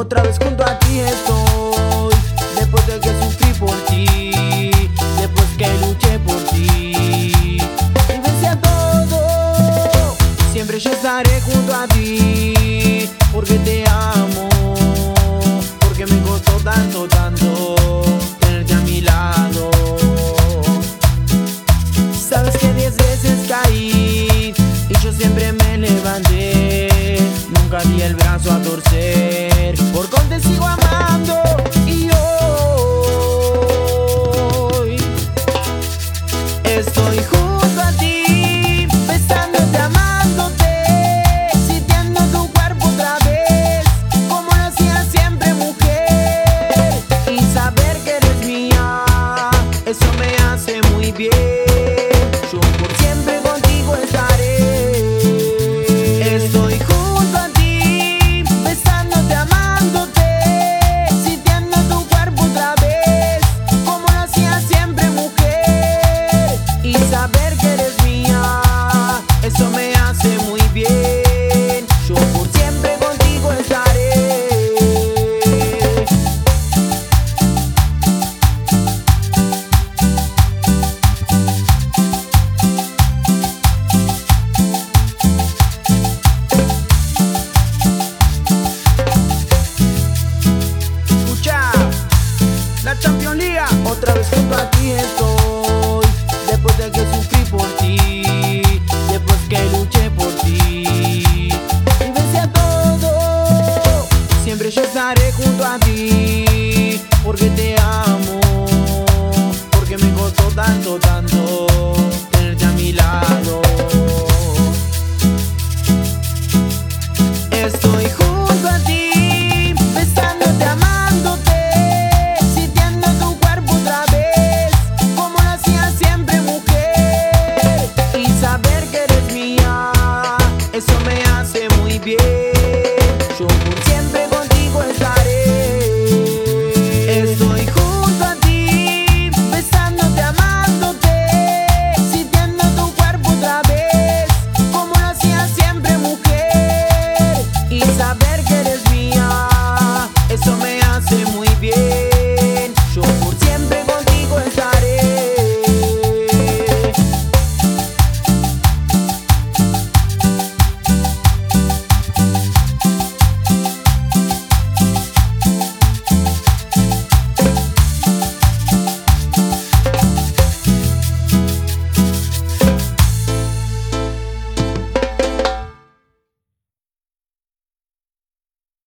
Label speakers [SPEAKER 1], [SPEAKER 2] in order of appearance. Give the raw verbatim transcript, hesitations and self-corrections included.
[SPEAKER 1] Otra vez junto a ti estoy, después de que sufrí por ti, después que luché por ti. Y pese a todo, siempre yo estaré junto a ti, porque te amo, porque me costó tanto, tanto tenerte a mi lado. Sabes que diez veces caí y yo siempre me levanté, nunca di el brazo a torcer, porque hoy te sigo amando. Y hoy estoy junto a ti, besándote, amándote, sintiendo tu cuerpo otra vez, como lo hacía siempre, mujer. Y saber que eres mía, eso me hace muy bien. Yo por siempre contigo estaré. Estoy junto a ti, besándote, amándote, sintiendo tu cuerpo otra vez, como lo hacía siempre, mujer. Y saber que eres mía, eso me hace muy bien. Yo por siempre contigo estaré. La Champions League. Otra vez junto a ti estoy, después de que sufrí por ti, después que luché por ti. Y pese a todo, siempre yo estaré junto a ti, porque te amo, porque me costó tanto, tanto tenerte a mi lado. Estoy junto a ti, besándote, amándote, eso me hace muy bien. Yo por siempre contigo estaré. Estoy junto a ti, besándote, amándote, sintiendo tu cuerpo otra vez, como lo hacía siempre, mujer. Y saber que eres mía, eso me hace muy bien.